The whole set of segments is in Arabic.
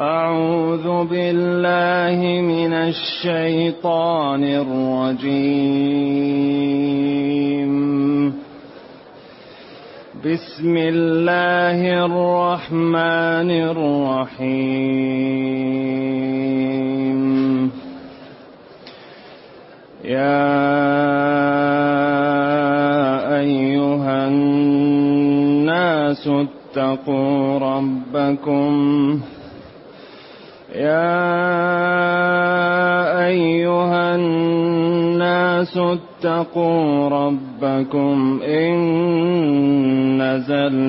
أعوذ بالله من الشيطان الرجيم. بسم الله الرحمن الرحيم. يا أيها الناس اتقوا ربكم إن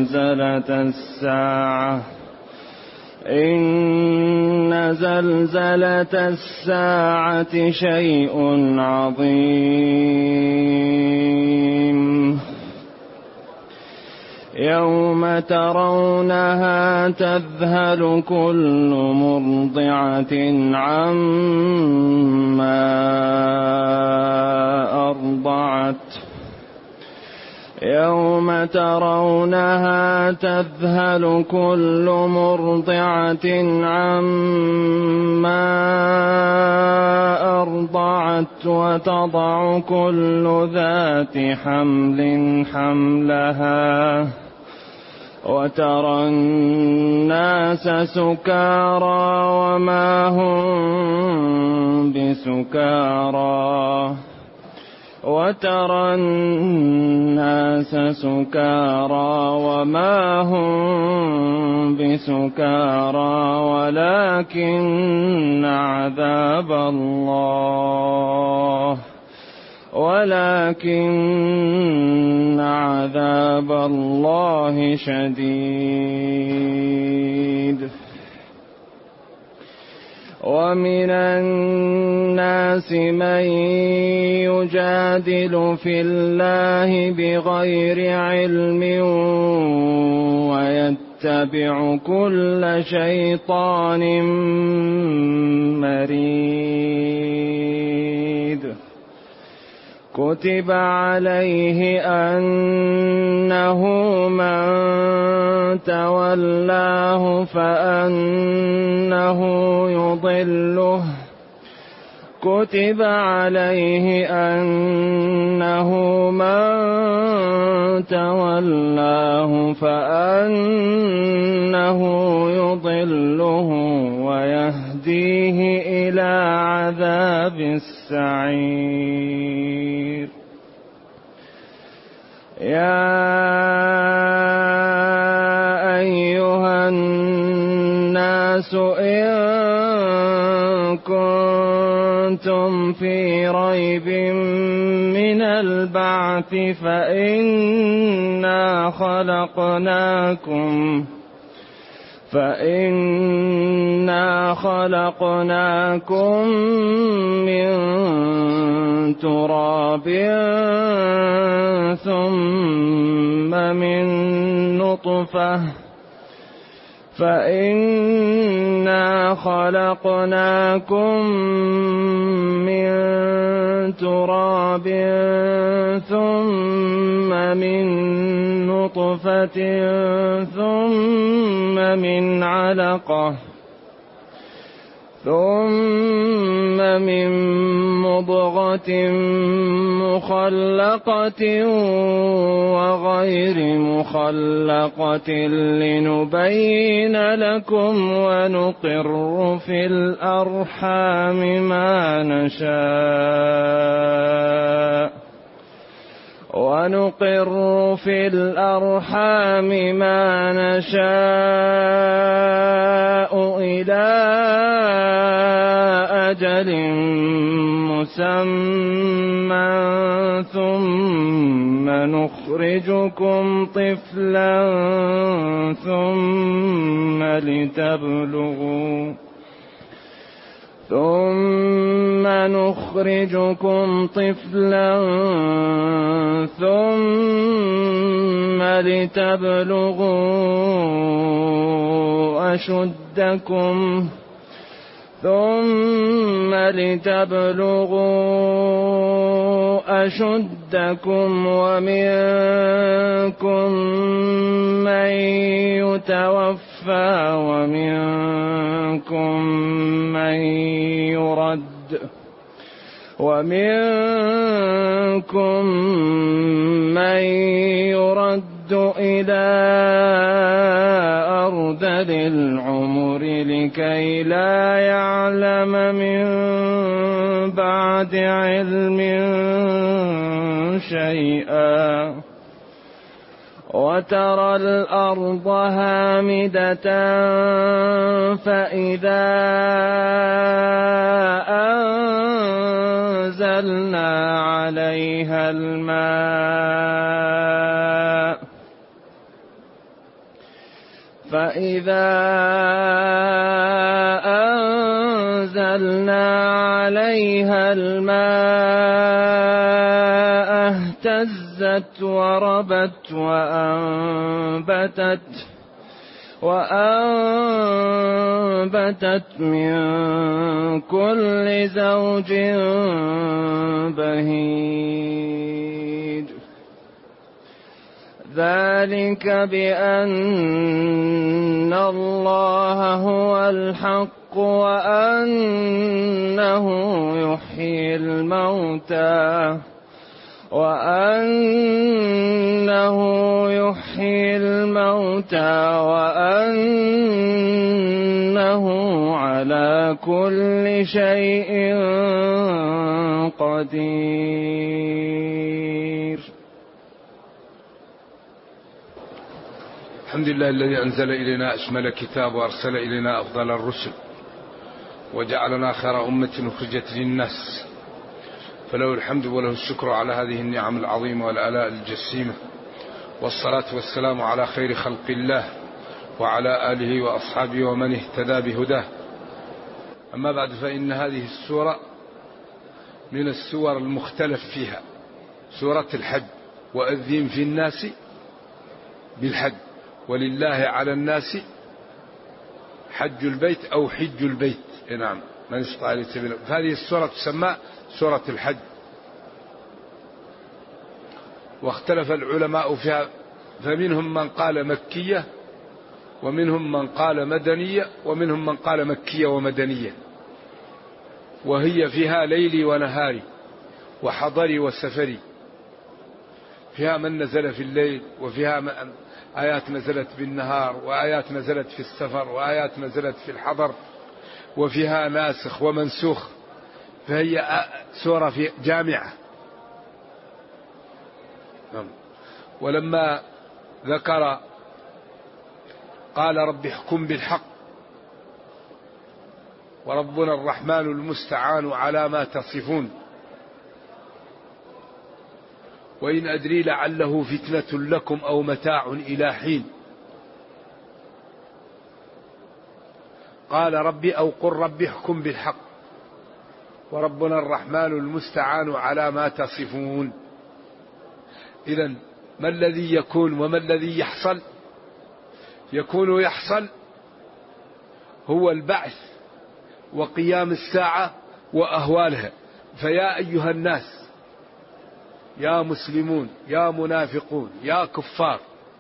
زلزلة الساعة شيء عظيم. يوم ترونها تذهل كل مرضعة عما أرضعت وتضع كل ذات حمل حملها وترى الناس سكارى وما هم بسكارى ولكن عذاب الله شديد. ومن الناس من يجادل في الله بغير علم ويتبع كل شيطان مريد. كتب عليه أنه من تولاه فأنه يضله ويهديه إلى عذاب السعير. يا أيها الناس إن كنتم في ريب من البعث فإنا خلقناكم من تراب ثم من نطفة ثم من علقة ثم من مضغة مخلقة وغير مخلقة لنبين لكم ونقر في الأرحام ما نشاء إلى أجل مسمى ثم نخرجكم طفلا ثم لتبلغوا ثم لتبلغوا أشدكم ومنكم من يتوفى ومنكم من يرد إلى أرذل العمر لكي لا يعلم من بعد علم شيئا وترى الأرض هامدة فإذا أنزلنا عليها الماء اهتزت وربت وأنبتت من كل زوج بهيج ذلك بأن الله هو الحق وأنه يحيي الموتى وأنه على كل شيء قدير. الحمد لله الذي أنزل إلينا أشمل كتاب وأرسل إلينا أفضل الرسل وجعلنا خير أمة أخرجت للناس، فله الحمد وله الشكر على هذه النعم العظيمة والآلاء الجسيمة، والصلاة والسلام على خير خلق الله وعلى آله وأصحابه ومن اهتدى بهداه. أما بعد، فإن هذه السورة من السور المختلف فيها، سورة الحج، وأذن في الناس بالحج ولله على الناس حج البيت أو حج البيت، نعم، من استطاع إليه سبيلا. فهذه السورة تسمى سورة الحج، واختلف العلماء فيها، فمنهم من قال مكية ومنهم من قال مدنية ومنهم من قال مكية ومدنية، وهي فيها ليلي ونهاري وحضري وسفري، فيها من نزل في الليل وفيها آيات نزلت بالنهار وآيات نزلت في السفر وآيات نزلت في الحضر، وفيها ناسخ ومنسوخ، فهي سورة جامعة. ولما ذكر قال رب احكم بالحق وربنا الرحمن المستعان على ما تصفون وإن أدري لعله فتنة لكم أو متاع إلى حين، قال ربي أو قل ربي احكم بالحق وربنا الرحمن المستعان على ما تصفون. إذن ما الذي يكون وما الذي يحصل؟ يكون يحصل هو البعث وقيام الساعة وأهوالها. فيا أيها الناس، يا مسلمون يا منافقون يا كفار،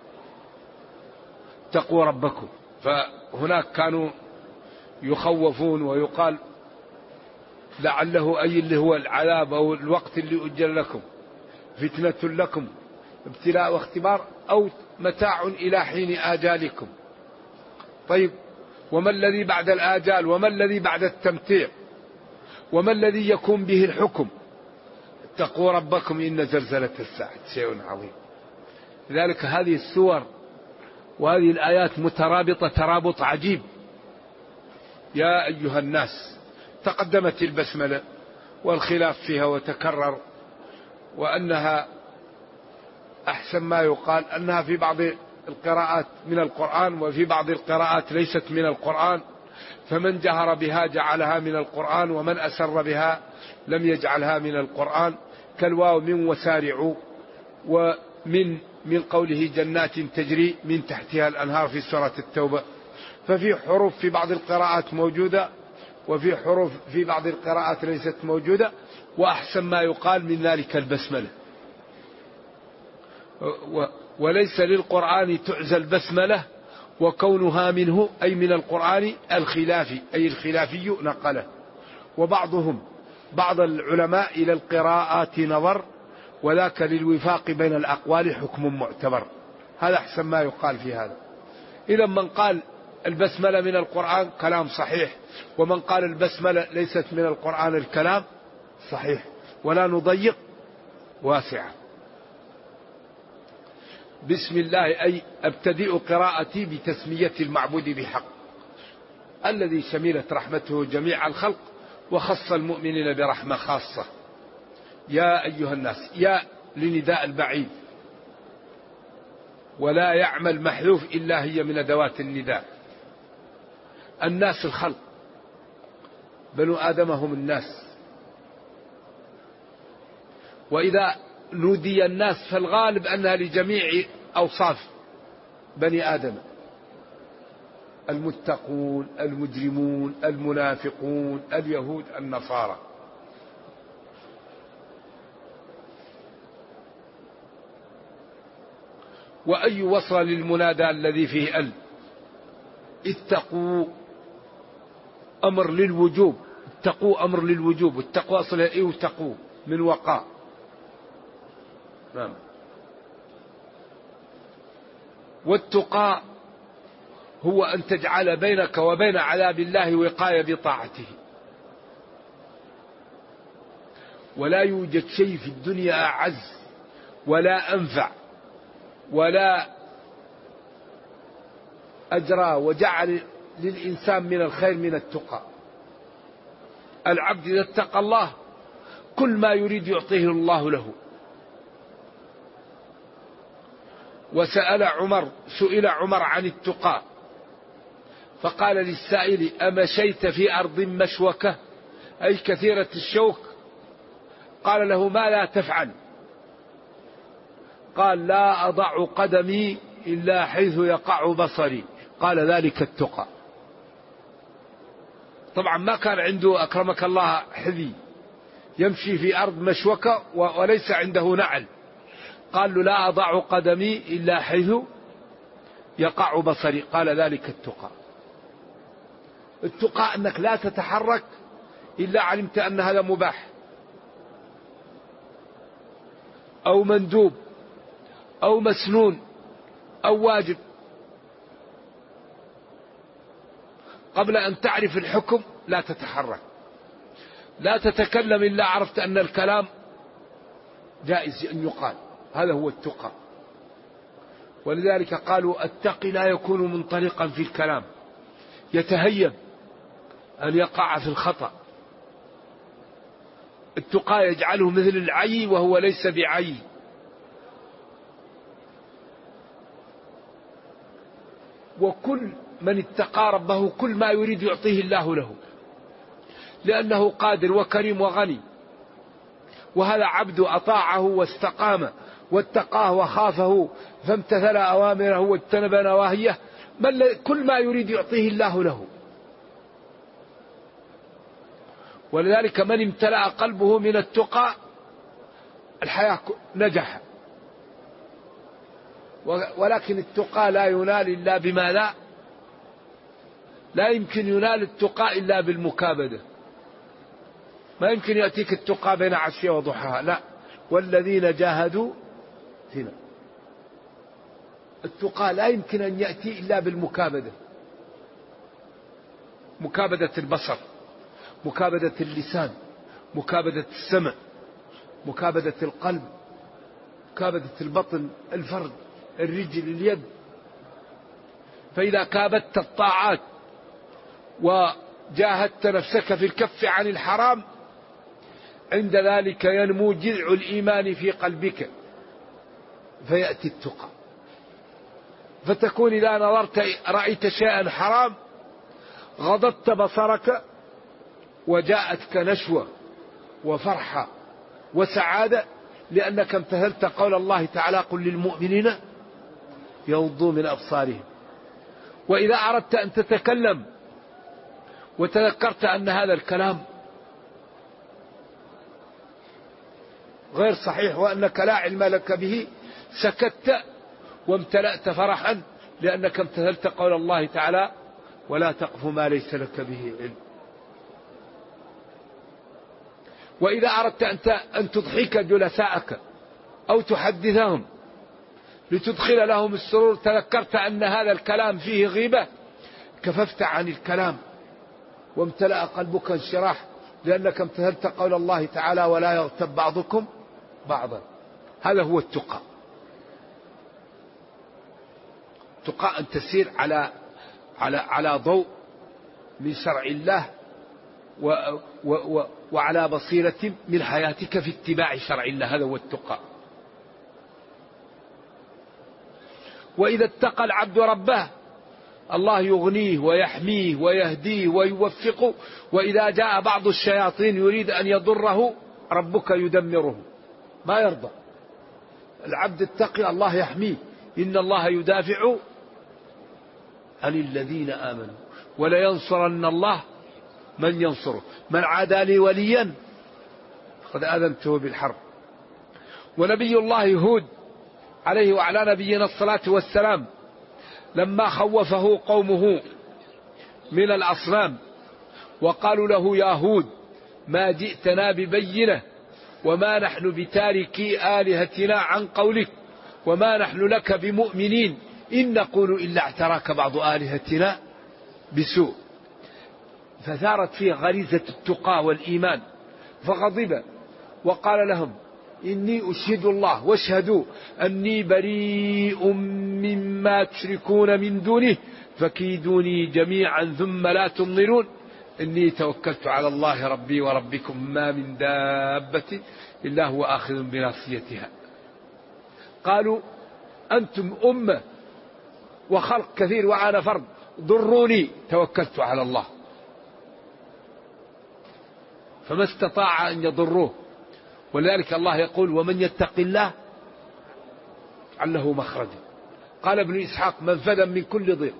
اتقوا ربكم. فهناك كانوا يخوفون ويقال لعله أي اللي هو العذاب أو الوقت اللي أجل لكم فتنة لكم، ابتلاء واختبار، أو متاع إلى حين آجالكم. طيب، وما الذي بعد الآجال وما الذي بعد التمتيع وما الذي يكون به الحكم؟ اتقوا ربكم إن زلزلة الساعة شيء عظيم. لذلك هذه السور وهذه الآيات مترابطة ترابط عجيب. يا أيها الناس، تقدمت البسملة والخلاف فيها وتكرر، وأنها أحسن ما يقال أنها في بعض القراءات من القرآن وفي بعض القراءات ليست من القرآن، فمن جهر بها جعلها من القرآن ومن أسر بها لم يجعلها من القرآن، كالواو من وسارعوا، ومن قوله جنات تجري من تحتها الأنهار في سورة التوبة. ففي حروف في بعض القراءات موجودة وفي حروف في بعض القراءات ليست موجودة. وأحسن ما يقال من ذلك البسملة. وليس للقرآن تعزى البسملة، وكونها منه أي من القرآن الخلافي أي الخلافي نقله. بعض العلماء إلى القراءات نظر، وذاك للوفاق بين الأقوال حكم معتبر. هذا أحسن ما يقال في هذا. إذا من قال البسملة من القرآن كلام صحيح، ومن قال البسملة ليست من القرآن الكلام صحيح، ولا نضيق واسعة. بسم الله أي أبتدئ قراءتي بتسمية المعبود بحق الذي شملت رحمته جميع الخلق، وخص المؤمنين برحمة خاصة. يا أيها الناس، يا لنداء البعيد، ولا يعمل محذوف إلا هي من أدوات النداء. الناس الخلق، بنو آدم هم الناس. وإذا نودي الناس فالغالب أنها لجميع أوصاف بني آدم: المتقون، المجرمون، المنافقون، اليهود، النصارى. وأي وصل للمنادى الذي فيه اتقوا أمر للوجوب. اتقوا أمر للوجوب، والتقوى أصلا اتقوا من وقاء. نعم. والتقى هو أن تجعل بينك وبين عذاب الله وقاية بطاعته. ولا يوجد شيء في الدنيا أعز ولا أنفع ولا أجرى وجعل للإنسان من الخير من التقى. العبد إذا اتقى الله كل ما يريد يعطيه الله له. سئل عمر عن التقى فقال للسائل: أمشيت في أرض مشوكة أي كثيرة الشوك؟ قال له: ما لا تفعل؟ قال: لا أضع قدمي إلا حيث يقع بصري. قال: ذلك التقى. طبعا ما كان عنده أكرمك الله حذي يمشي في أرض مشوكة وليس عنده نعل. قال له: لا أضع قدمي إلا حيث يقع بصري. قال: ذلك التقى. التقى أنك لا تتحرك إلا علمت أن هذا مباح أو مندوب أو مسنون أو واجب. قبل أن تعرف الحكم لا تتحرك، لا تتكلم إلا عرفت أن الكلام جائز أن يقال. هذا هو التقى. ولذلك قالوا: التقي لا يكون منطلقا في الكلام، يتهيب أن يقع في الخطأ. التقى يجعله مثل العي وهو ليس بعي. وكل من اتقى ربه كل ما يريد يعطيه الله له، لأنه قادر وكريم وغني. وهذا عبد أطاعه واستقام واتقاه وخافه فامتثل أوامره واجتنب نواهيه، كل ما يريد يعطيه الله له. ولذلك من امتلأ قلبه من التقى الحياة نجح. ولكن التقى لا ينال إلا بما لا يمكن ينال التقى إلا بالمكابدة. ما يمكن يأتيك التقى بين عشية وضحاها، لا. والذين جاهدوا فينا. التقى لا يمكن أن يأتي إلا بالمكابدة. مكابدة البصر، مكابدة اللسان، مكابدة السمع، مكابدة القلب، مكابدة البطن، الفرد، الرجل، اليد. فإذا كابدت الطاعات وجاهدت نفسك في الكف عن الحرام، عند ذلك ينمو جذع الإيمان في قلبك فيأتي التقى. فتكون إذا نظرت رأيت شيئا حرام غضضت بصرك وجاءتك نشوة وفرحة وسعادة، لأنك امتثلت قول الله تعالى: قل للمؤمنين يغضوا من أبصارهم. وإذا أردت أن تتكلم وتذكرت أن هذا الكلام غير صحيح وأنك لا علم لك به، سكت وامتلأت فرحا لأنك امتثلت قول الله تعالى: ولا تقف ما ليس لك به علم. وإذا أردت أن تضحك جلساءك أو تحدثهم لتدخل لهم السرور، تذكرت أن هذا الكلام فيه غيبة، كففت عن الكلام وامتلأ قلبك انشراح لأنك امتثلت قول الله تعالى: ولا يغتب بعضكم بعضا. هذا هو التقى. تقى أن تسير على ضوء من شرع الله وعلى بصيرة من حياتك في اتباع شرع الله. هذا هو التقى. وإذا اتقى العبد ربه الله يغنيه ويحميه ويهديه ويوفقه، وإذا جاء بعض الشياطين يريد أن يضره ربك يدمره، ما يرضى. العبد التقي الله يحميه، إن الله يدافع عن الذين آمنوا ولينصرن الله من ينصره، من عادى لي وليا قد آذنته بالحرب. ونبي الله هود عليه وعلى نبينا الصلاة والسلام لما خوفه قومه من الأصنام وقالوا له: يا هود ما جئتنا ببينة وما نحن بتاركي آلهتنا عن قولك وما نحن لك بمؤمنين إن نقول إلا اعتراك بعض آلهتنا بسوء. فثارت فيه غريزة التقى والإيمان، فغضب وقال لهم: إني أشهد الله واشهدوا أني بريء مما تشركون من دونه فكيدوني جميعا ثم لا تنظرون إني توكلت على الله ربي وربكم ما من دابة إلا هو آخذ بناصيتها. قالوا: أنتم أمة وخلق كثير وأنا فرد، ضروني، توكلت على الله. فما استطاع أن يضروه. ولذلك الله يقول: ومن يتق الله يجعل له مخرجا. قال ابن إسحاق: منفذا من كل ضيق.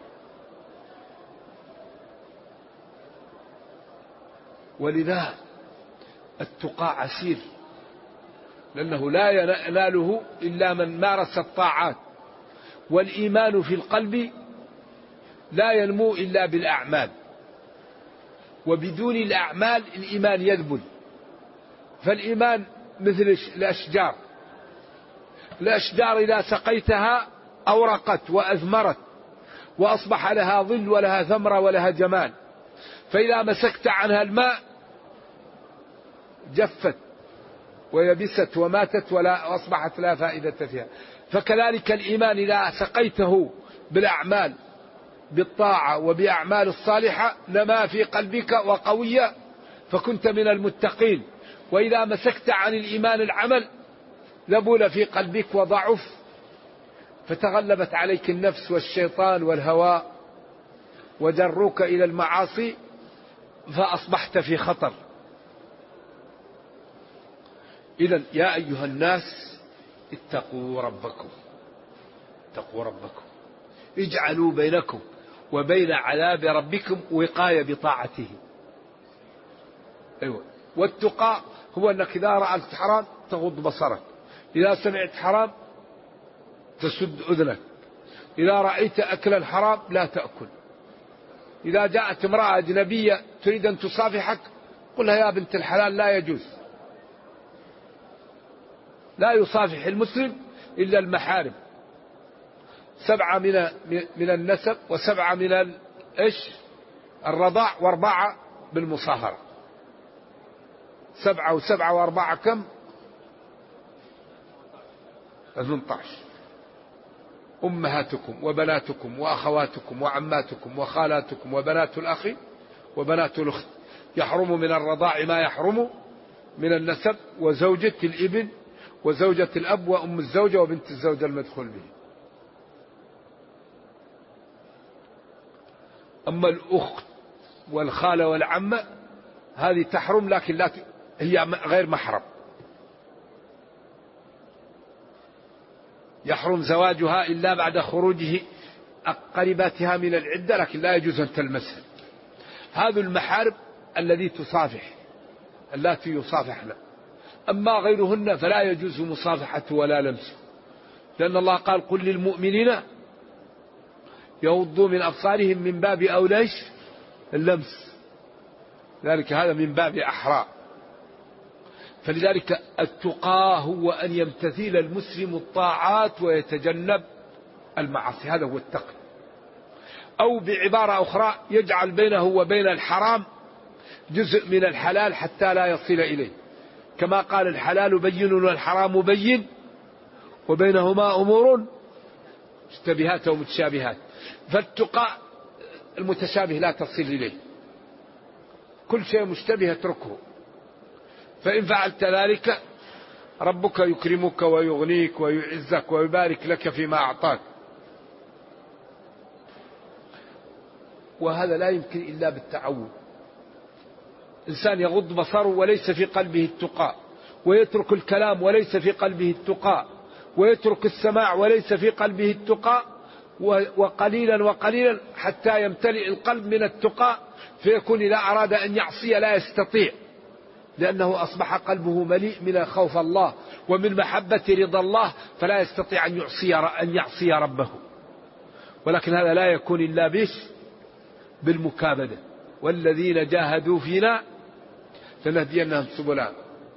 ولذا التقى عسير، لأنه لا يناله إلا من مارس الطاعات، والإيمان في القلب لا ينمو إلا بالأعمال، وبدون الأعمال الإيمان يذبل. فالإيمان مثل الأشجار، الأشجار إذا سقيتها أورقت وأثمرت وأصبح لها ظل ولها ثمرة ولها جمال، فإذا مسكت عنها الماء جفت ويبست وماتت ولا أصبحت لا فائدة فيها. فكذلك الإيمان إذا سقيته بالأعمال بالطاعة وبأعمال الصالحة نما في قلبك وقوية فكنت من المتقين. وإذا مسكت عن الإيمان العمل ذبل في قلبك وضعف، فتغلبت عليك النفس والشيطان والهوى وجروك إلى المعاصي فأصبحت في خطر. إذن يا أيها الناس اتقوا ربكم، اتقوا ربكم، اجعلوا بينكم وبين عذاب ربكم وقاية بطاعته. أيوة. والتقى هو أنك إذا رأيت حرام تغض بصرك، إذا سمعت حرام تسد أذنك، إذا رأيت أكل الحرام لا تأكل، إذا جاءت امرأة أجنبية تريد أن تصافحك قلها: يا بنت الحلال لا يجوز. لا يصافح المسلم إلا المحارم، 7 من النسب و7 من الرضاع و4 بالمصاهرة. 7 و7 و4 كم؟ 18. أمهاتكم وبناتكم وأخواتكم وعماتكم وخالاتكم وبنات الأخ وبنات الأخت يحرم من الرضاع ما يحرم من النسب، وزوجة الابن وزوجة الأب وأم الزوجة وبنت الزوجة المدخول به. أما الأخت والخالة والعمة هذه تحرم، لكن لا هي غير محرم، يحرم زواجها إلا بعد خروجه قريباتها من العدة، لكن لا يجوز أن تلمسها. هذه المحارم الذي تصافح التي يصافحن، أما غيرهن فلا يجوز مصافحة ولا لمس، لأن الله قال قل للمؤمنين يغضوا من أبصارهم من باب أولى اللمس، ذلك هذا من باب أحرى. فلذلك التقى هو أن يمتثل المسلم الطاعات ويتجنب المعاصي، هذا هو التقى. أو بعبارة أخرى يجعل بينه وبين الحرام جزء من الحلال حتى لا يصل إليه، كما قال الحلال بين والحرام بين وبينهما أمور مشتبهات ومتشابهات. فالتقى المتشابه لا تصل إليه، كل شيء مشتبه اتركه، فإن فعلت ذلك ربك يكرمك ويغنيك ويعزك ويبارك لك فيما أعطاك. وهذا لا يمكن إلا بالتعود. إنسان يغض بصره وليس في قلبه التقى، ويترك الكلام وليس في قلبه التقى، ويترك السماع وليس في قلبه التقى، وقليلا وقليلا حتى يمتلئ القلب من التقى، فيكون إذا أراد أن يعصي لا يستطيع، لأنه أصبح قلبه مليء من خوف الله ومن محبة رضا الله، فلا يستطيع أن يعصي ربه. ولكن هذا لا يكون إلا بالمكابدة، والذين جاهدوا فينا لنهدينهم سبلنا.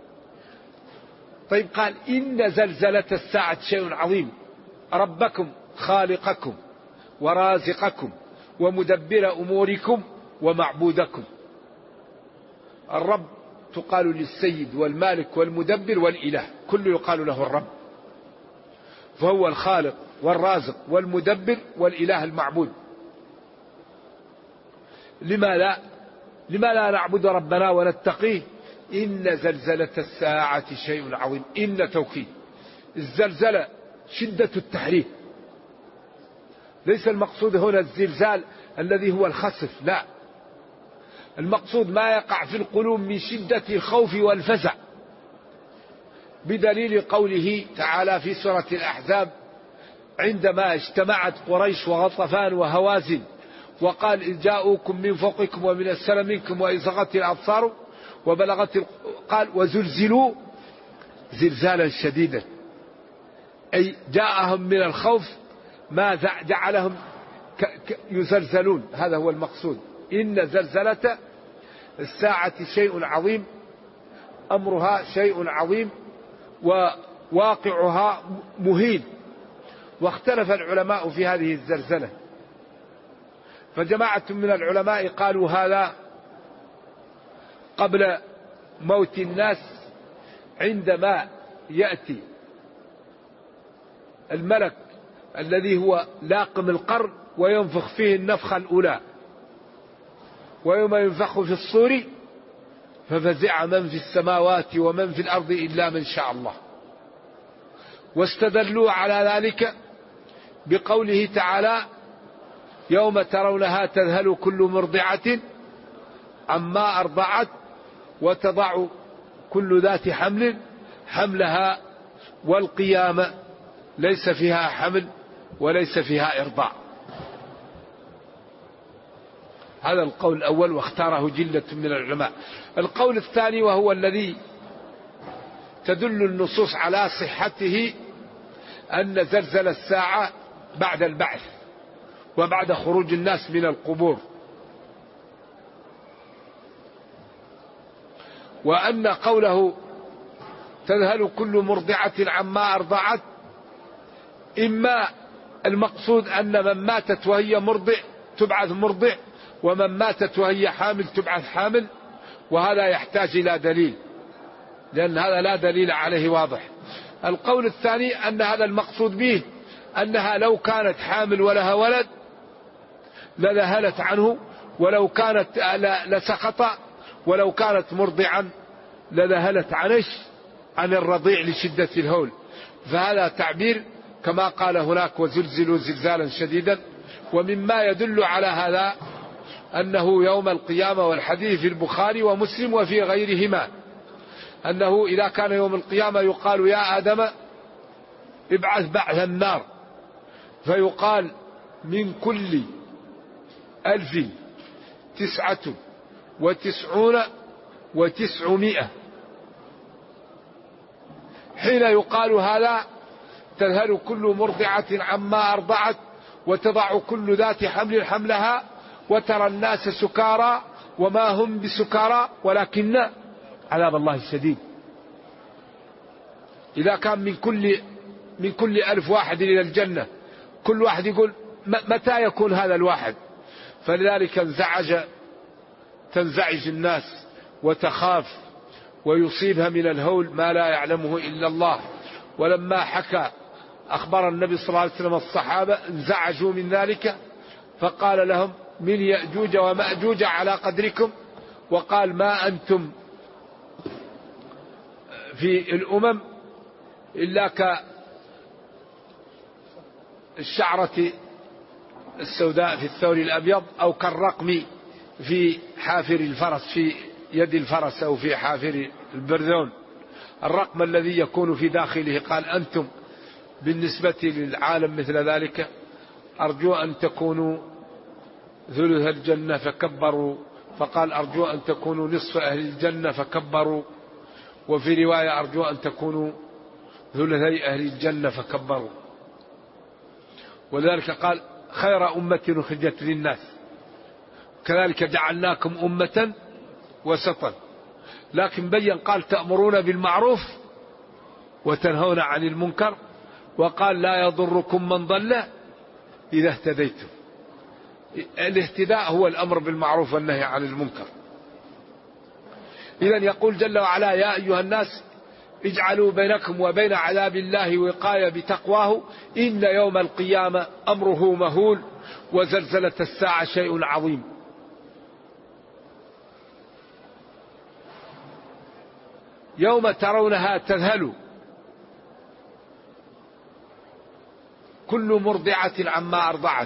طيب قال إن زلزلة الساعة شيء عظيم. ربكم خالقكم ورازقكم ومدبر أموركم ومعبودكم. الرب تقال للسيد والمالك والمدبر والإله، كل يقال له الرب، فهو الخالق والرازق والمدبر والإله المعبود. لما لا نعبد ربنا ونتقيه؟ إن زلزلة الساعة شيء عظيم. إن توكيد، الزلزلة شدة التحريك، ليس المقصود هنا الزلزال الذي هو الخسف، لا، المقصود ما يقع في القلوب من شدة الخوف والفزع، بدليل قوله تعالى في سورة الأحزاب عندما اجتمعت قريش وغطفان وهوازن وقال إذ جاءوكم من فوقكم ومن السفل منكم وإذ زاغت الأبصار وبلغت قال وزلزلوا زلزالا شديدا، أي جاءهم من الخوف ما جعلهم يزلزلون، هذا هو المقصود. إن زلزلة الساعة شيء عظيم، أمرها شيء عظيم وواقعها مهين. واختلف العلماء في هذه الزلزلة، فجماعة من العلماء قالوا هذا قبل موت الناس، عندما يأتي الملك الذي هو لاقم القرن وينفخ فيه النفخة الأولى، ويوم ينفخ في الصور ففزع من في السماوات ومن في الأرض إلا من شاء الله. واستدلوا على ذلك بقوله تعالى يوم ترونها تذهل كل مرضعة عما أرضعت وتضع كل ذات حمل حملها والقيامة ليس فيها حمل وليس فيها إرضاع. هذا القول الأول واختاره جلة من العلماء. القول الثاني وهو الذي تدل النصوص على صحته أن زلزل الساعة بعد البعث وبعد خروج الناس من القبور، وأن قوله تذهل كل مرضعة عما أرضعت إما المقصود أن من ماتت وهي مرضع تبعث مرضع، ومن ماتت وهي حامل تبعث حامل، وهذا يحتاج إلى دليل، لأن هذا لا دليل عليه واضح. القول الثاني أن هذا المقصود به أنها لو كانت حامل ولها ولد لذهلت عنه، ولو كانت لسقط، ولو كانت مرضعا لذهلت عن الرضيع لشدة الهول. فهذا تعبير كما قال هناك وزلزلوا زلزالا شديدا. ومما يدل على هذا أنه يوم القيامة، والحديث في البخاري ومسلم وفي غيرهما، أنه إذا كان يوم القيامة يقال يا آدم ابعث بعث النار، فيقال من كل 1999 و900. حين يقال هذا تذهل كل مرضعة عما أرضعت وتضع كل ذات حمل حملها وترى الناس سكارى وما هم بسكارى ولكن عذاب الله شديد. إذا كان من كل 1000 واحد إلى الجنة كل واحد يقول متى يكون هذا الواحد؟ فلذلك تنزعج الناس وتخاف ويصيبها من الهول ما لا يعلمه إلا الله. ولما أخبر النبي صلى الله عليه وسلم الصحابة انزعجوا من ذلك، فقال لهم من يأجوج ومأجوج على قدركم، وقال ما أنتم في الأمم إلا كالشعرة السوداء في الثور الأبيض أو كالرقم في حافر الفرس، في يد الفرس أو في حافر البرذون، الرقم الذي يكون في داخله. قال أنتم بالنسبة للعالم مثل ذلك، أرجو أن تكونوا ثلث الجنة فكبروا، فقال أرجو أن تكونوا نصف أهل الجنة فكبروا، وفي رواية أرجو أن تكونوا ثلثي أهل الجنة فكبروا. ولذلك قال خير أمة أخرجت للناس، كذلك جعلناكم أمة وسطا. لكن بين قال تأمرون بالمعروف وتنهون عن المنكر، وقال لا يضركم من ضل إذا اهتديتم. الاهتداء هو الأمر بالمعروف والنهي عن المنكر. إذن يقول جل وعلا يا أيها الناس اجعلوا بينكم وبين عذاب الله وقاية بتقواه إن يوم القيامة أمره مهول وزلزلة الساعة شيء عظيم. يوم ترونها تذهل كل مرضعة عما أرضعت.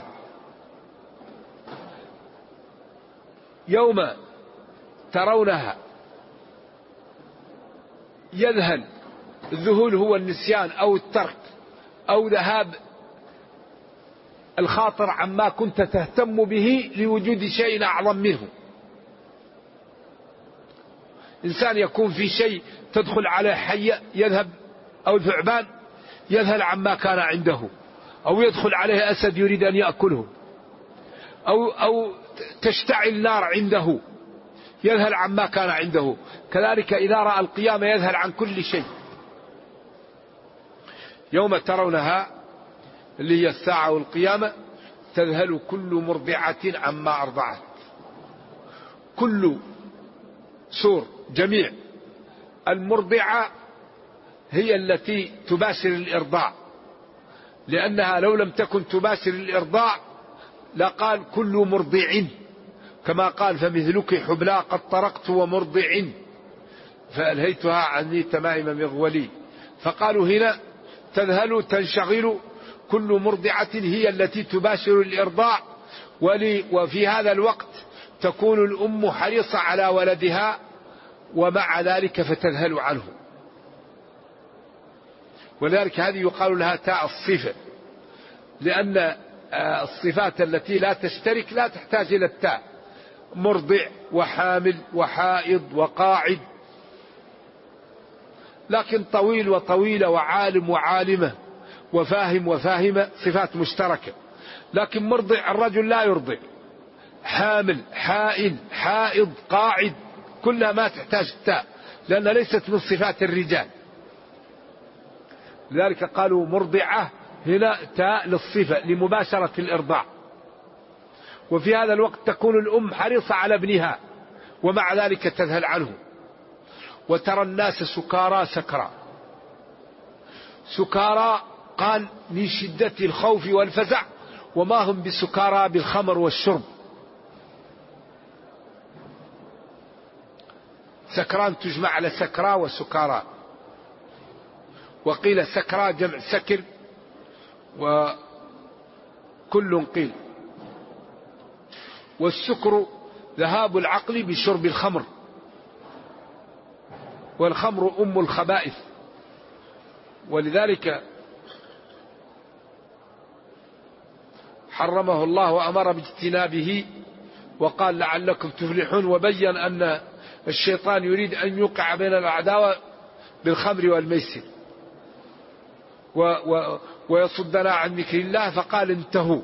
يوم ترونها يذهل، الذهول هو النسيان أو الترك أو ذهاب الخاطر عما كنت تهتم به لوجود شيء أعظم منه. إنسان يكون في شيء تدخل عليه حية يذهب، أو ثعبان يذهل عما كان عنده، أو يدخل عليه أسد يريد أن يأكله، أو تشتعل نار عنده يذهل عما كان عنده. كذلك إذا رأى القيامة يذهل عن كل شيء. يوم ترونها اللي هي الساعة والقيامة تذهل كل مرضعة عما أرضعت. كل سور جميع. المرضعة هي التي تباشر الإرضاع، لأنها لو لم تكن تباشر الإرضاع لقال كل مرضع، كما قال فمثلك حبلى قد طرقت ومرضع فألهيتها عني تمائم مغولي. فقالوا هنا تذهل تنشغل كل مرضعة هي التي تباشر الإرضاع، وفي هذا الوقت تكون الأم حريصة على ولدها ومع ذلك فتذهل عنه. ولذلك هذه يقال لها تاء الصفة، لأن الصفات التي لا تشترك لا تحتاج إلى التاء، مرضع وحامل وحائض وقاعد. لكن طويل وطويلة وعالم وعالمة وفاهم وفاهمة صفات مشتركة. لكن مرضع الرجل لا يرضع، حامل حائل حائض قاعد كلها ما تحتاج التاء، لأن ليست من صفات الرجال. لذلك قالوا مرضعة هنا تاء للصفة لمباشرة الإرضاع. وفي هذا الوقت تكون الأم حريصة على ابنها ومع ذلك تذهل عنه. وترى الناس سكارى سكرى. سكارى قال من شدة الخوف والفزع، وما هم بسكارى بالخمر والشرب. سكران تجمع على سكرى وسكارى، وقيل سكرى جمع سكر، وكل قيل. والسكر ذهاب العقل بشرب الخمر، والخمر أم الخبائث. ولذلك حرمه الله وأمر باجتنابه وقال لعلكم تفلحون، وبين أن الشيطان يريد أن يوقع بين الأعداء بالخمر والميسر ويصدنا عن ذكر الله، فقال انتهوا.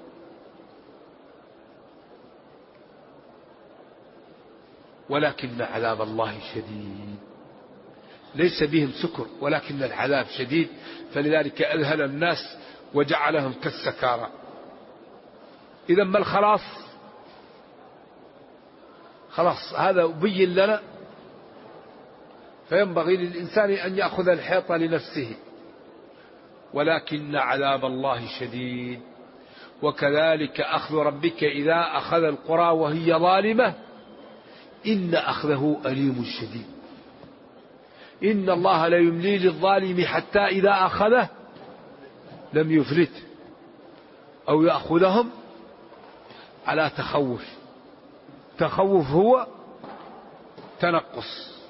ولكن عذاب الله شديد. ليس بهم سكر ولكن العذاب شديد، فلذلك أذهل الناس وجعلهم كالسكارى. إذا ما الخلاص؟ خلاص هذا بين لنا، فينبغي للإنسان أن يأخذ الحيط لنفسه. ولكن عذاب الله شديد. وكذلك أخذ ربك إذا أخذ القرى وهي ظالمة إن أخذه أليم شديد. إن الله لا يملي للظالم حتى إذا أخذه لم يفلت، أو يأخذهم على تخوف. تخوف هو تنقص،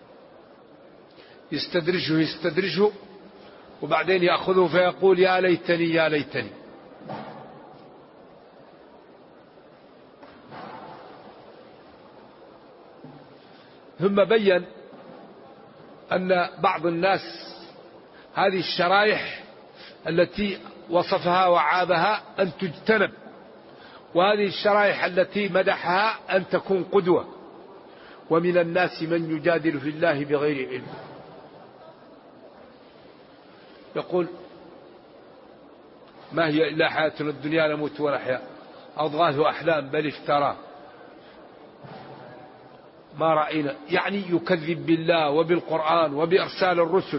يستدرجه وبعدين يأخذه فيقول يا ليتني يا ليتني. ثم بين أن بعض الناس هذه الشرائح التي وصفها وعابها أن تجتنب، وهذه الشرائح التي مدحها أن تكون قدوة. ومن الناس من يجادل في الله بغير علم، يقول ما هي إلا حياتنا الدنيا نموت ونحيا أضغاث أحلام بل افترى ما رأينا. يعني يكذب بالله وبالقرآن وبإرسال الرسل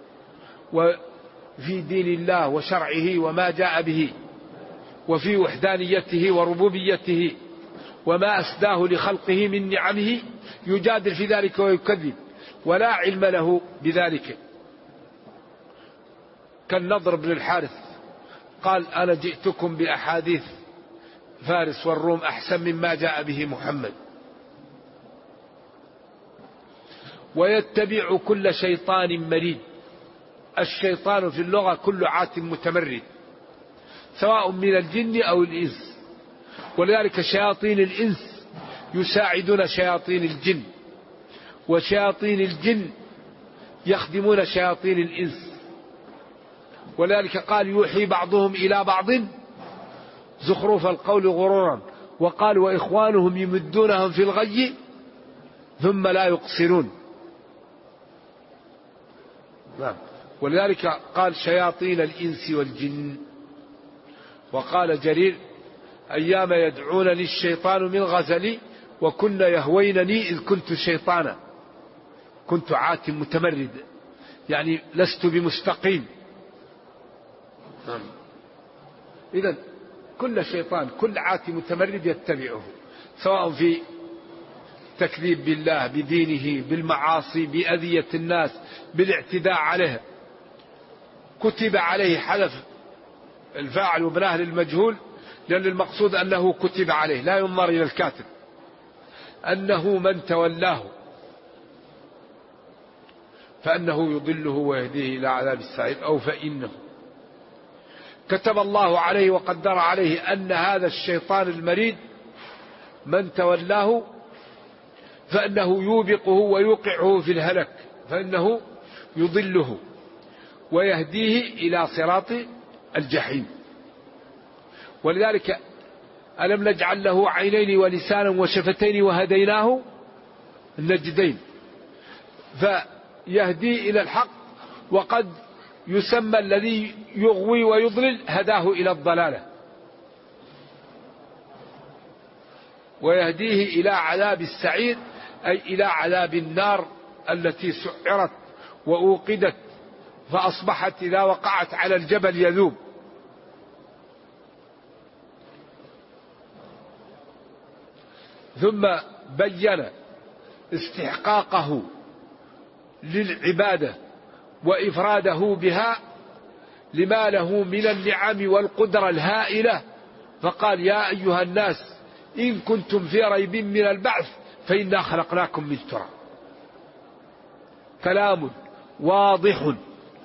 وفي دين الله وشرعه وما جاء به وفي وحدانيته وربوبيته وما أسداه لخلقه من نعمه، يجادل في ذلك ويكذب ولا علم له بذلك. كالنضر بن الحارث قال أنا جئتكم بأحاديث فارس والروم أحسن مما جاء به محمد. ويتبع كل شيطان مريد. الشيطان في اللغة كل عات متمرد، سواء من الجن أو الإنس. ولذلك شياطين الإنس يساعدون شياطين الجن، وشياطين الجن يخدمون شياطين الإنس. ولذلك قال يوحي بعضهم إلى بعض زخرف القول غرورا، وقال وإخوانهم يمدونهم في الغي ثم لا يقصرون. ولذلك قال شياطين الإنس والجن. وقال جرير أيام يدعونني الشيطان من غزلي وكن يهوينني إذ كنت شيطانا، كنت عات متمرد، يعني لست بمستقيم. إذن كل شيطان كل عات متمرد يتبعه، سواء في تكذيب بالله بدينه بالمعاصي بأذية الناس بالاعتداء عليه. كتب عليه حذف الفاعل وبناه للمجهول، لأن المقصود أنه كتب عليه، لا ينظر إلى الكاتب. أنه من تولاه فأنه يضله ويهديه إلى عذاب السعير، أو فإنه كتب الله عليه وقدر عليه أن هذا الشيطان المريد من تولاه فإنه يوبقه ويوقعه في الهلك، فإنه يضله ويهديه إلى صراط الجحيم. ولذلك ألم نجعل له عينين ولسانا وشفتين وهديناه النجدين، فيهدي إلى الحق. وقد يسمى الذي يغوي ويضلل هداه إلى الضلالة، ويهديه إلى عذاب السعير، أي إلى عذاب النار التي سعرت وأوقدت فأصبحت إذا وقعت على الجبل يذوب. ثم بين استحقاقه للعبادة وإفراده بها لما له من النعم والقدرة الهائلة، فقال يا أيها الناس إن كنتم في ريب من البعث فإنا خلقناكم من تراب. كلام واضح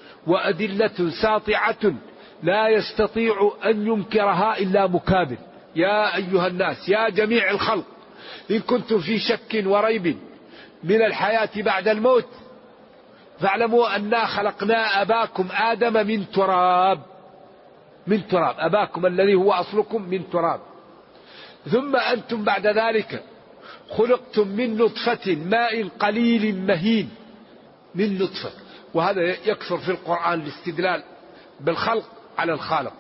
وأدلة ساطعة لا يستطيع أن ينكرها إلا مكابر، يا أيها الناس يا جميع الخلق إن كنتم في شك وريب من الحياة بعد الموت فاعلموا أنا خلقنا أباكم آدم من تراب. من تراب، أباكم الذي هو أصلكم من تراب. ثم أنتم بعد ذلك خلقتم من نطفة ماء قليل مهين. من نطفة. وهذا يكثر في القرآن الاستدلال بالخلق على الخالق.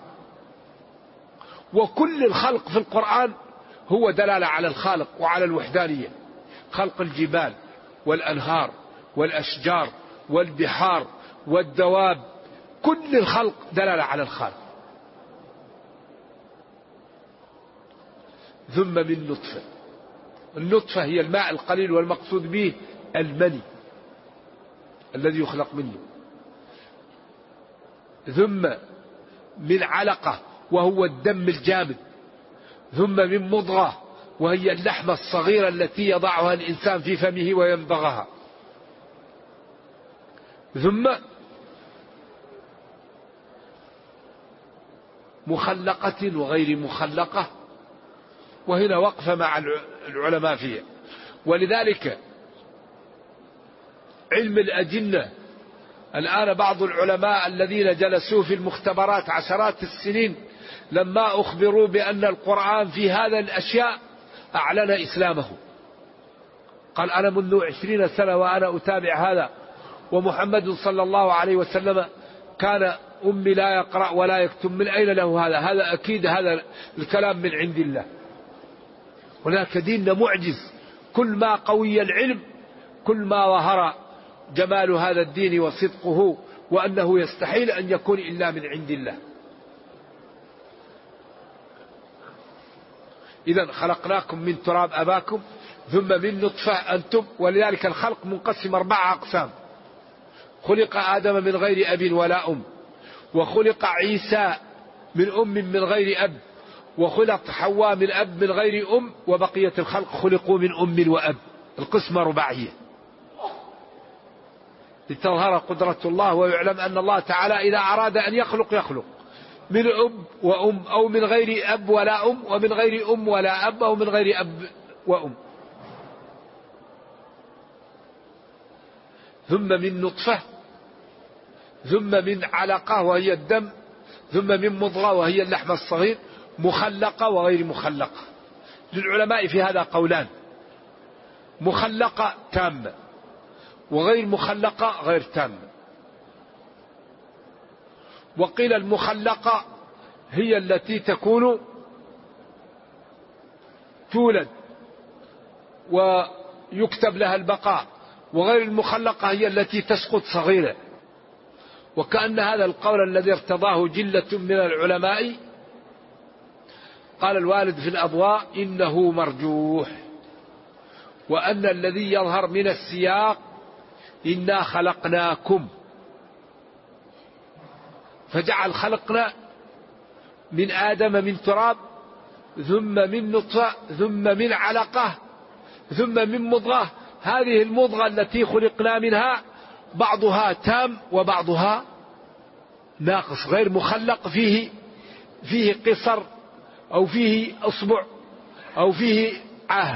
وكل الخلق في القرآن هو دلالة على الخالق وعلى الوحدانية. خلق الجبال والأنهار والأشجار والبحار والدواب، كل الخلق دلالة على الخالق. ثم من نطفة. النطفة هي الماء القليل والمقصود به المني الذي يخلق منه. ثم من علقة وهو الدم الجامد. ثم من مضغة وهي اللحمة الصغيرة التي يضعها الإنسان في فمه ويمضغها. ثم مخلقة وغير مخلقة، وهنا وقفة مع العلماء فيها. ولذلك علم الأجنة الآن بعض العلماء الذين جلسوا في المختبرات عشرات السنين لما أخبروا بأن القرآن في هذا الأشياء أعلن إسلامه. قال أنا منذ 20 سنة وأنا أتابع هذا، ومحمد صلى الله عليه وسلم كان أمي لا يقرأ ولا يكتب، من أين له هذا؟ هذا أكيد هذا الكلام من عند الله. هناك ديننا معجز، كل ما قوي العلم كل ما ظهر جمال هذا الدين وصدقه، وأنه يستحيل أن يكون إلا من عند الله. إذن خلقناكم من تراب أباكم ثم من نطفة أنتم. ولذلك الخلق منقسم 4 أقسام. خلق آدم من غير أب ولا أم، وخلق عيسى من أم من غير أب، وخلق حواء من أب من غير أم، وبقية الخلق خلقوا من أم وأب. القسمة رباعية لتظهر قدرة الله ويعلم أن الله تعالى إذا أراد أن يخلق من أب وأم، أو من غير أب ولا أم، ومن غير أم ولا أب، أو من غير أب وأم. ثم من نطفة، ثم من علقة وهي الدم، ثم من مضغة وهي اللحم الصغير، مخلقة وغير مخلقة. للعلماء في هذا قولان: مخلقة تامة، وغير مخلقة غير تامة. وقيل المخلقة هي التي تكون تولد ويكتب لها البقاء، وغير المخلقة هي التي تسقط صغيرة. وكأن هذا القول الذي ارتضاه جلة من العلماء، قال الوالد في الأضواء: إنه مرجوح، وأن الذي يظهر من السياق إنا خلقناكم، فجعل خلقنا من آدم من تراب، ثم من نطفة، ثم من علقة، ثم من مضغة. هذه المضغة التي خلقنا منها بعضها تام وبعضها ناقص غير مخلق، فيه قصر أو فيه أصبع أو فيه عاهة،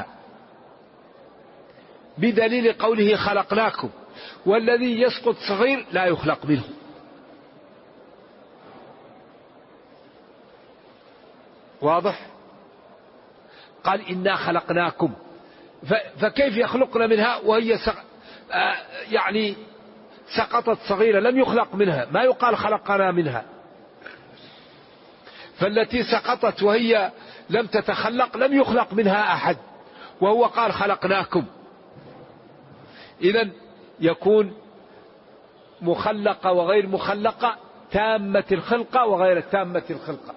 بدليل قوله خلقناكم. والذي يسقط صغير لا يخلق منه. واضح؟ قال إنا خلقناكم، فكيف يخلقنا منها وهي يعني سقطت صغيرة لم يخلق منها؟ ما يقال خلقنا منها. فالتي سقطت وهي لم تتخلق لم يخلق منها أحد، وهو قال خلقناكم. إذن يكون مخلقة وغير مخلقة، تامة الخلقة وغير تامة الخلقة.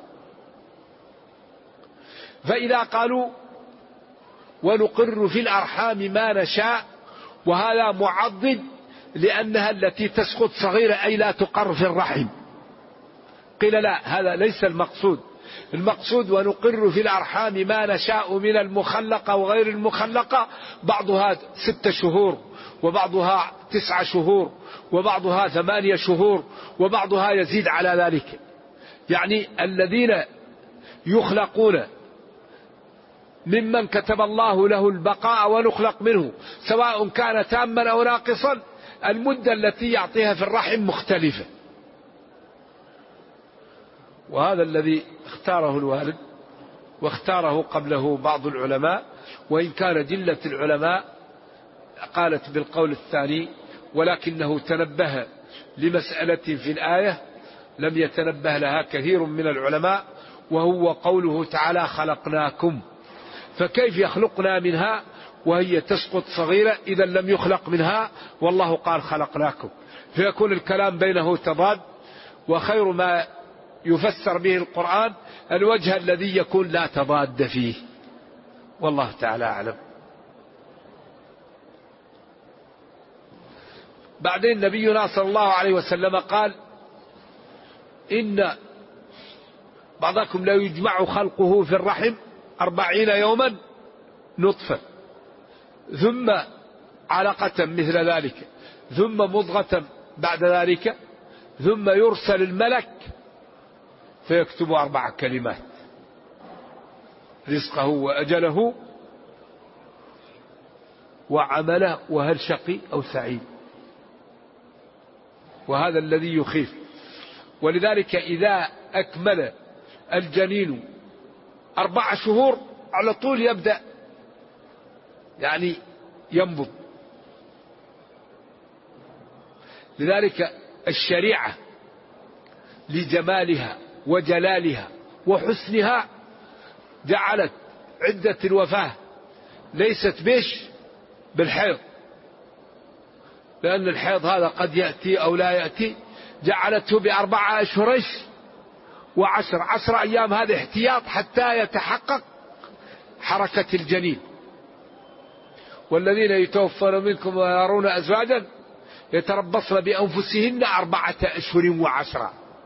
فإذا قالوا ونقر في الأرحام ما نشاء، وهذا معضد لأنها التي تسقط صغيرة أي لا تقر في الرحم، قيل لا، هذا ليس المقصود. المقصود ونقر في الأرحام ما نشاء من المخلقة وغير المخلقة، بعضها 6 شهور، وبعضها 9 شهور، وبعضها 8 شهور، وبعضها يزيد على ذلك. يعني الذين يخلقون ممن كتب الله له البقاء ونخلق منه سواء كان تاما أو ناقصا. المدة التي يعطيها في الرحم مختلفة، وهذا الذي اختاره الوالد واختاره قبله بعض العلماء، وإن كان جلة العلماء قالت بالقول الثاني، ولكنه تنبه لمسألة في الآية لم يتنبه لها كثير من العلماء، وهو قوله تعالى خلقناكم. فكيف يخلقنا منها وهي تسقط صغيرة إذا لم يخلق منها والله قال خلقناكم؟ فيكون الكلام بينه تضاد، وخير ما يفسر به القرآن الوجه الذي يكون لا تضاد فيه، والله تعالى أعلم. بعدين نبينا صلى الله عليه وسلم قال إن بعضكم لا يجمع خلقه في الرحم 40 يوما نطفة ثم علقة مثل ذلك ثم مضغة بعد ذلك ثم يرسل الملك فيكتب 4 كلمات: رزقه وأجله وعمله وهل شقي أو سعيد. وهذا الذي يخيف. ولذلك إذا أكمل الجنين 4 شهور على طول يبدأ يعني ينبض. لذلك الشريعة لجمالها وجلالها وحسنها جعلت عدة الوفاة ليست بالحيض، لأن الحيض هذا قد يأتي أو لا يأتي، جعلته ب4 أشهر و10 أيام، هذا احتياط حتى يتحقق حركة الجنين. والذين يتوفون منكم ويرون أزواجا يتربصن بأنفسهن 4 أشهر و10.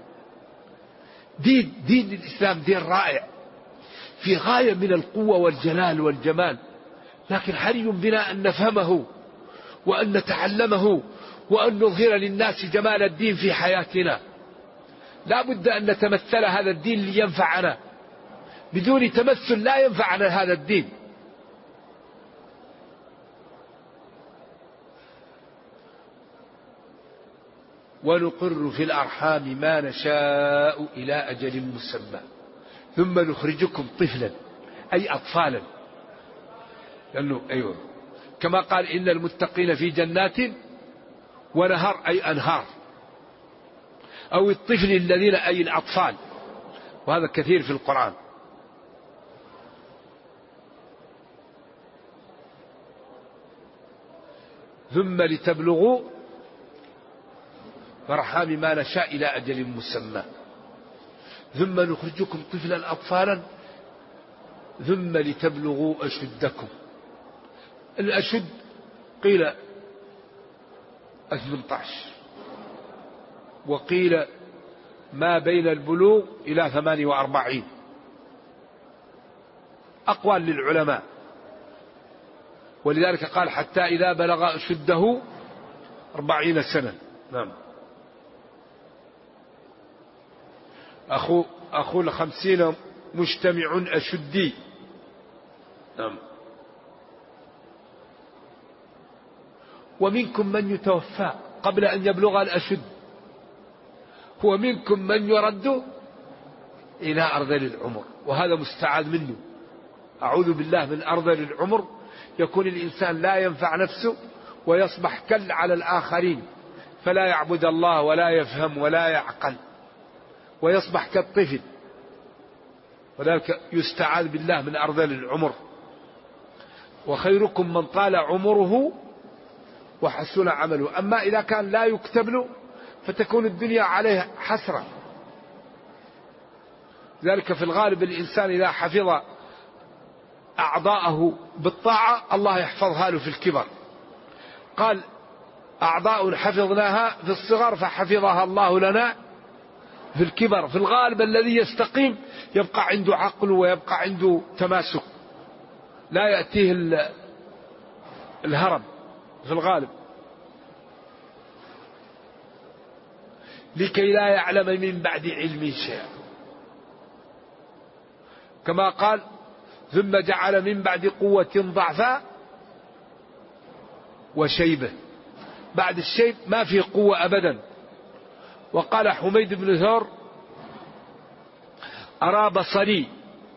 دين الإسلام دين رائع في غاية من القوة والجلال والجمال، لكن حري بنا أن نفهمه وأن نتعلمه وأن نظهر للناس جمال الدين في حياتنا. لا بد أن نتمثل هذا الدين لينفعنا، بدون تمثل لا ينفعنا هذا الدين. ونقر في الأرحام ما نشاء إلى أجل مسمى ثم نخرجكم طفلا أي أطفالا، لأنه أيوه كما قال إن المتقين في جنات ونهر أي أنهار، أو الطفل الذين أي الأطفال، وهذا كثير في القرآن. ثم لتبلغوا فرحام ما نشاء إلى أجل مسمى ثم نخرجكم طفلا أطفالا ثم لتبلغوا أشدكم. الأشد قيل 18 وقيل ما بين البلوغ إلى 48، أقوال للعلماء. ولذلك قال حتى إذا بلغ أشده 40 سنة. نعم. أخو 50 مجتمع أشدي. نعم. ومنكم من يتوفى قبل أن يبلغ الأشد، ومنكم من يرد إلى أرذل العمر، وهذا مستعاذ منه. أعوذ بالله من أرذل العمر، يكون الإنسان لا ينفع نفسه ويصبح كل على الآخرين، فلا يعبد الله ولا يفهم ولا يعقل، ويصبح كالطفل. وذلك يستعاذ بالله من أرذل العمر. وخيركم من طال عمره وحسن عمله. أما إذا كان لا يكتب له فتكون الدنيا عليه حسرة. ذلك في الغالب الإنسان إذا حفظ أعضاءه بالطاعة الله يحفظها له في الكبر. قال أعضاء حفظناها في الصغر فحفظها الله لنا في الكبر. في الغالب الذي يستقيم يبقى عنده عقل ويبقى عنده تماسك، لا يأتيه الهرم في الغالب، لكي لا يعلم من بعد علم شيئا. كما قال ثم جعل من بعد قوة ضعفا وشيبة. بعد الشيب ما في قوة أبدا. وقال حميد بن ثور: أرى بصري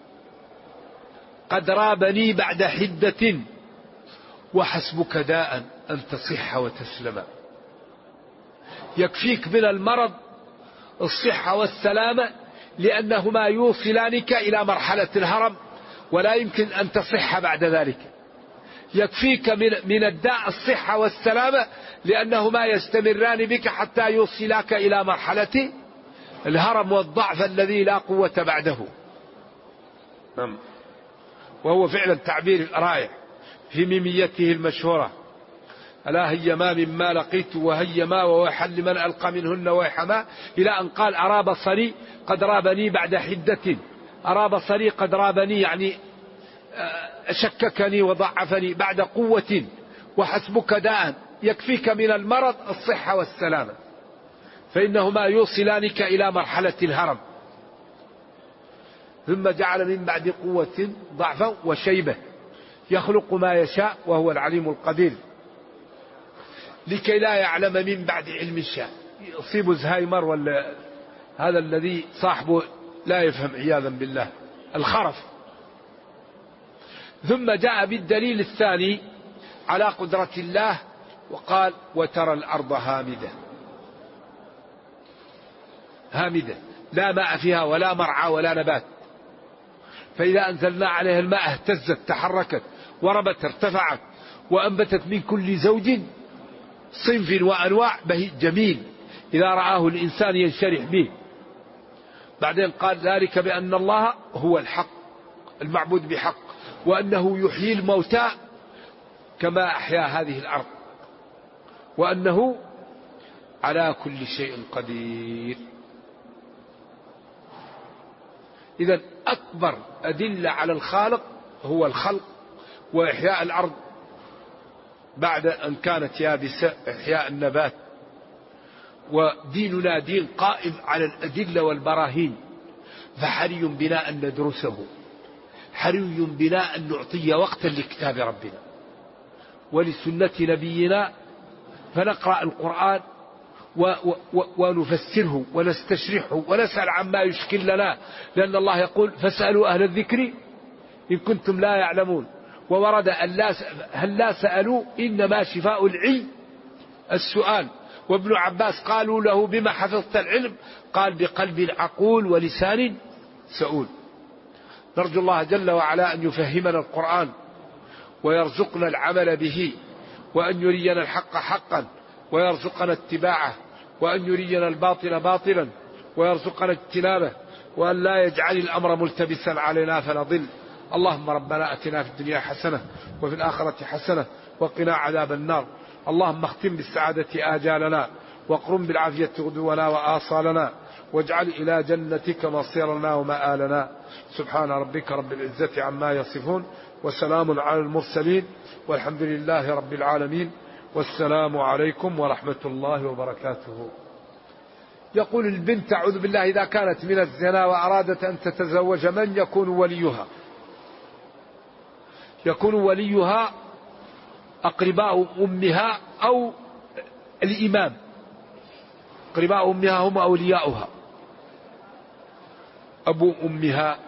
قد رابني بعد حدة وحسبك داء أن تصح وتسلم. يكفيك من المرض الصحة والسلامة، لأنهما يوصلانك إلى مرحلة الهرم ولا يمكن أن تصح بعد ذلك. يكفيك من الداء الصحة والسلامة، لأنهما يستمران بك حتى يوصلاك إلى مرحلة الهرم والضعف الذي لا قوة بعده. وهو فعلا تعبير رائع في ميميته المشهورة: ألا هي ما مما لقيت وهي ما وويحل لمن ألقى منهن ويحما، إلى أن قال: أرى بصري قد رابني بعد حدة. أرى بصري قد رابني يعني شككني وضعفني بعد قوة، وحسبك داء. يكفيك من المرض الصحة والسلامة، فإنهما يوصلانك إلى مرحلة الهرم. ثم جعل من بعد قوة ضعفا وشيبة يخلق ما يشاء وهو العليم القدير. لكي لا يعلم من بعد علم شيء. يصيب زهايمر ولا هذا الذي صاحبه لا يفهم عياذا بالله، الخرف. ثم جاء بالدليل الثاني على قدرة الله وقال: وترى الأرض هامدة لا ماء فيها ولا مرعى ولا نبات، فإذا أنزلنا عليها الماء اهتزت تحركت وربت ارتفعت وأنبتت من كل زوج صنف وأنواع بهيج جميل إذا رآه الإنسان ينشرح به. بعدين قال: ذلك بأن الله هو الحق المعبود بحق، وأنه يحيي الموتى كما أحيا هذه الأرض، وأنه على كل شيء قدير. إذن أكبر أدلة على الخالق هو الخلق وإحياء الأرض بعد أن كانت يابسة، إحياء النبات. وديننا دين قائم على الأدلة والبراهين، فحري بنا أن ندرسه، حري بنا أن نعطي وقتا لكتاب ربنا ولسنة نبينا، فنقرأ القرآن ونفسره ونستشرحه ونسأل عما يشكل لنا، لأن الله يقول: فاسألوا أهل الذكر إن كنتم لا يعلمون. وورد هل لا سألوا إنما شفاء العي السؤال. وابن عباس قالوا له: بما حفظت العلم؟ قال: بقلب عقول ولسان سؤول. نرجو الله جل وعلا أن يفهمنا القرآن ويرزقنا العمل به، وأن يرينا الحق حقا ويرزقنا اتباعه، وأن يرينا الباطل باطلا ويرزقنا اجتنابه، وأن لا يجعل الأمر ملتبسا علينا فنضل. اللهم ربنا أتنا في الدنيا حسنة وفي الآخرة حسنة وقنا عذاب النار. اللهم اختم بالسعادة آجالنا، واقرم بالعافية غدونا وآصالنا، واجعل إلى جنتك مصيرنا ومآلنا. سبحان ربك رب العزة عما يصفون، وسلام على المرسلين، والحمد لله رب العالمين، والسلام عليكم ورحمة الله وبركاته. يقول: البنت أعوذ بالله إذا كانت من الزنا وأرادت أن تتزوج، من يكون وليها؟ يكون وليها أقرباء أمها أو الإمام. أقرباء أمها هم أولياؤها، أبو أمها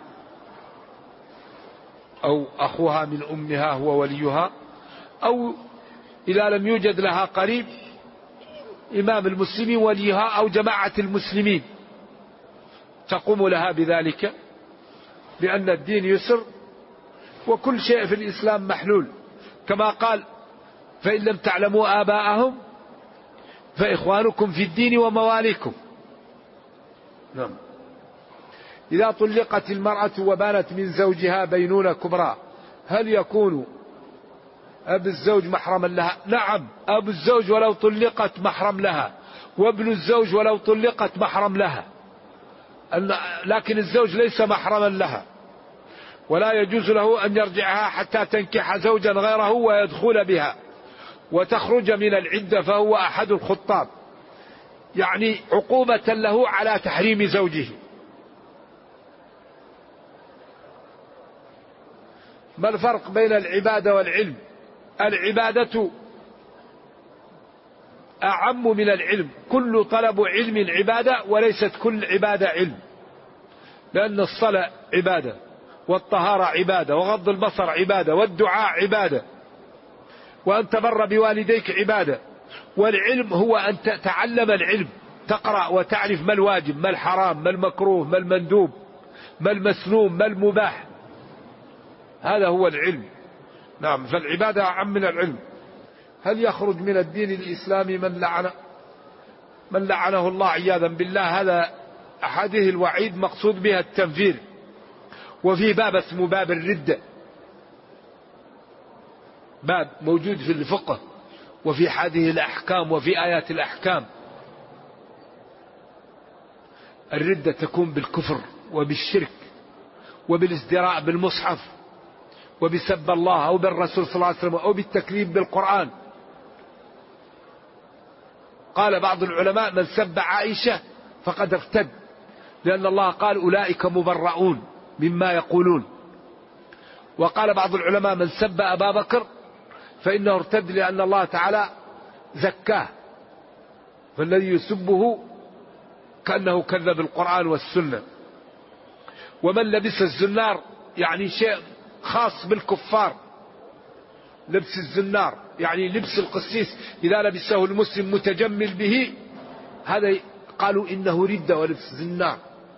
أو أخوها من أمها هو وليها، أو إذا لم يوجد لها قريب إمام المسلمين وليها أو جماعة المسلمين تقوم لها بذلك، لأن الدين يسر وكل شيء في الإسلام محلول، كما قال: فإن لم تعلموا آباءهم فإخوانكم في الدين ومواليكم. نعم. إذا طلقت المرأة وبانت من زوجها بينونة كبرى، هل يكون أب الزوج محرما لها؟ نعم، أب الزوج ولو طلقت محرم لها، وابن الزوج ولو طلقت محرم لها، لكن الزوج ليس محرما لها، ولا يجوز له أن يرجعها حتى تنكح زوجا غيره ويدخل بها وتخرج من العدة، فهو أحد الخطاب، يعني عقوبة له على تحريم زوجه. ما الفرق بين العبادة والعلم؟ العبادة أعم من العلم، كل طلب علم عبادة وليست كل عبادة علم، لأن الصلاة عبادة، والطهارة عبادة، وغض البصر عبادة، والدعاء عبادة، وأن تبر بوالديك عبادة. والعلم هو أن تتعلم العلم، تقرأ وتعرف ما الواجب، ما الحرام، ما المكروه، ما المندوب، ما المسنون، ما المباح. هذا هو العلم. نعم، فالعبادة أعم من العلم. هل يخرج من الدين الإسلامي من لعنه الله عياذا بالله؟ هذا أحاديث الوعيد مقصود بها التنفير. وفي باب اسمه باب الردة، باب موجود في الفقه وفي حديث الأحكام وفي آيات الأحكام. الردة تكون بالكفر وبالشرك وبالازدراء بالمصحف وبسب الله أو بالرسول صلى الله عليه وسلم أو بالتكذيب بالقرآن. قال بعض العلماء من سب عائشة فقد ارتد، لأن الله قال أولئك مبرؤون مما يقولون. وقال بعض العلماء من سب أبا بكر فإنه ارتد، لأن الله تعالى زكاه، فالذي يسبه كأنه كذب القرآن والسنة. ومن لبس الزنار يعني شيء خاص بالكفار، لبس الزنار يعني لبس القسيس إذا لبسه المسلم متجمل به، هذا قالوا إنه ردة ولبس الزنار.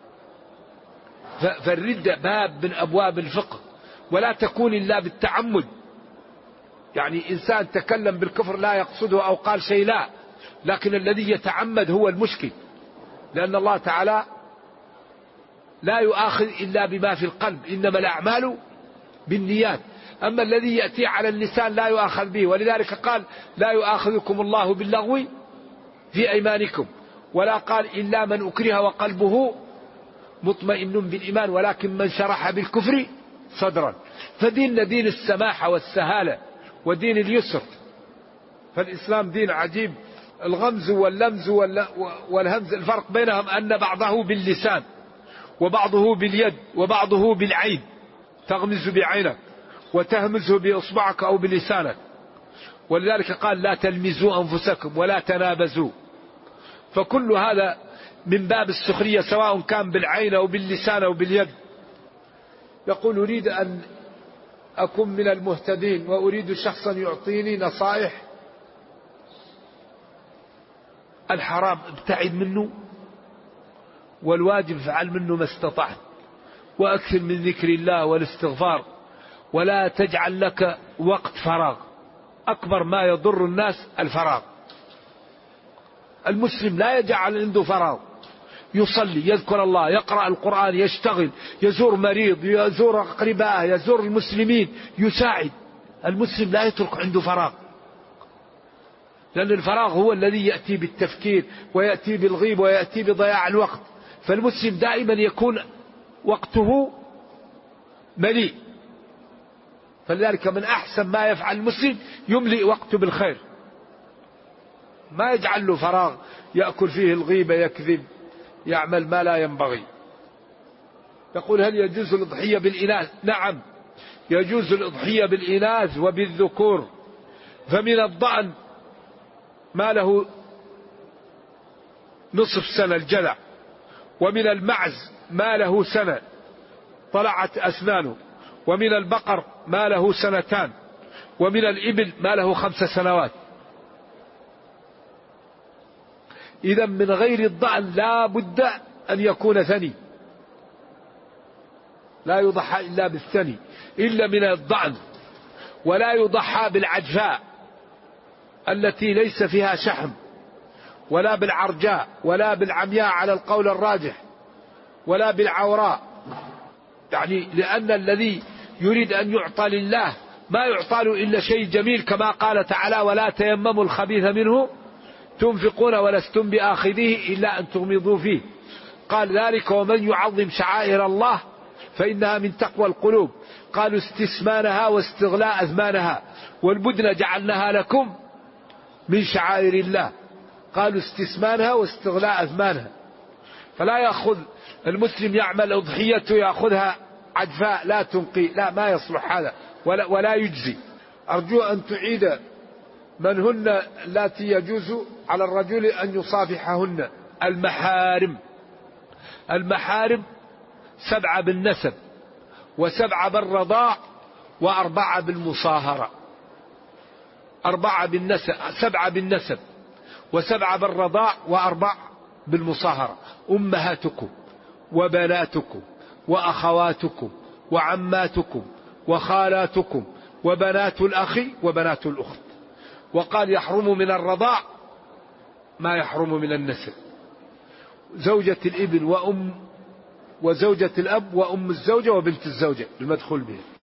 فالردة باب من أبواب الفقه، ولا تكون إلا بالتعمد. يعني إنسان تكلم بالكفر لا يقصده أو قال شيء، لا، لكن الذي يتعمد هو المشكل، لأن الله تعالى لا يؤاخذ إلا بما في القلب، إنما الأعمال بالنيات. أما الذي يأتي على اللسان لا يؤاخذ به، ولذلك قال لا يؤاخذكم الله باللغو في أيمانكم، ولا قال إلا من أكره وقلبه مطمئن بالإيمان، ولكن من شرح بالكفر صدرا. فديننا دين السماحة والسهالة ودين اليسر. فالإسلام دين عجيب. الغمز واللمز والهمز الفرق بينهم أن بعضه باللسان وبعضه باليد وبعضه بالعين، تغمز بعينك وتهمزه بإصبعك أو بلسانك. ولذلك قال لا تلمزوا أنفسكم ولا تنابزوا. فكل هذا من باب السخرية، سواء كان بالعين أو باللسان أو باليد. يقول أريد أن أكون من المهتدين وأريد شخصا يعطيني نصائح. الحرام ابتعد منه، والواجب فعل منه ما استطعت، وأكثر من ذكر الله والاستغفار، ولا تجعل لك وقت فراغ. أكبر ما يضر الناس الفراغ. المسلم لا يجعل عنده فراغ، يصلي، يذكر الله، يقرأ القرآن، يشتغل، يزور مريض، يزور أقربائه، يزور المسلمين، يساعد. المسلم لا يترك عنده فراغ، لأن الفراغ هو الذي يأتي بالتفكير ويأتي بالغيب ويأتي بضياع الوقت. فالمسلم دائما يكون وقته مليء. فلذلك من أحسن ما يفعل المسلم يملئ وقته بالخير، ما يجعل له فراغ يأكل فيه الغيبة، يكذب، يعمل ما لا ينبغي. يقول هل يجوز الأضحية بالإناث؟ نعم، يجوز الأضحية بالإناث وبالذكور. فمن الضأن ما له نصف سنة الجذع، ومن المعز ما له سنة طلعت أسنانه، ومن البقر ما له سنتان، ومن الإبل ما له 5 سنوات. إذا من غير الضأن لا بد أن يكون ثني، لا يضحى إلا بالثني، إلا من الضأن. ولا يضحى بالعجفاء التي ليس فيها شحم، ولا بالعرجاء، ولا بالعمياء على القول الراجح، ولا بالعوراء. يعني لأن الذي يريد أن يعطى لله ما يعطى له إلا شيء جميل، كما قال تعالى ولا تيمموا الخبيث منه تنفقون ولستم بآخذيه إلا أن تغمضوا فيه. قال ذلك ومن يعظم شعائر الله فإنها من تقوى القلوب. قالوا استثمانها واستغلاء أزمانها، والبدن جعلناها لكم من شعائر الله. قالوا استثمانها واستغلاء أزمانها. فلا يأخذ المسلم يعمل أضحيته يأخذها عجفاء لا تنقي، لا، ما يصلح هذا. ولا يجزي. أرجو أن تعيد من هن التي يجوز على الرجل أن يصافحهن. المحارم 7 بالنسب، و7 بالرضاع، و4 بالمصاهرة. 7 بالنسب، و7 بالرضاع، و4 بالمصاهرة. أمهاتكم وبناتكم وأخواتكم وعماتكم وخالاتكم وبنات الأخ وبنات الأخت. وقال يحرم من الرضاع ما يحرم من النسب: زوجة الابن وزوجة الأب وأم الزوجة وبنت الزوجة المدخول بها.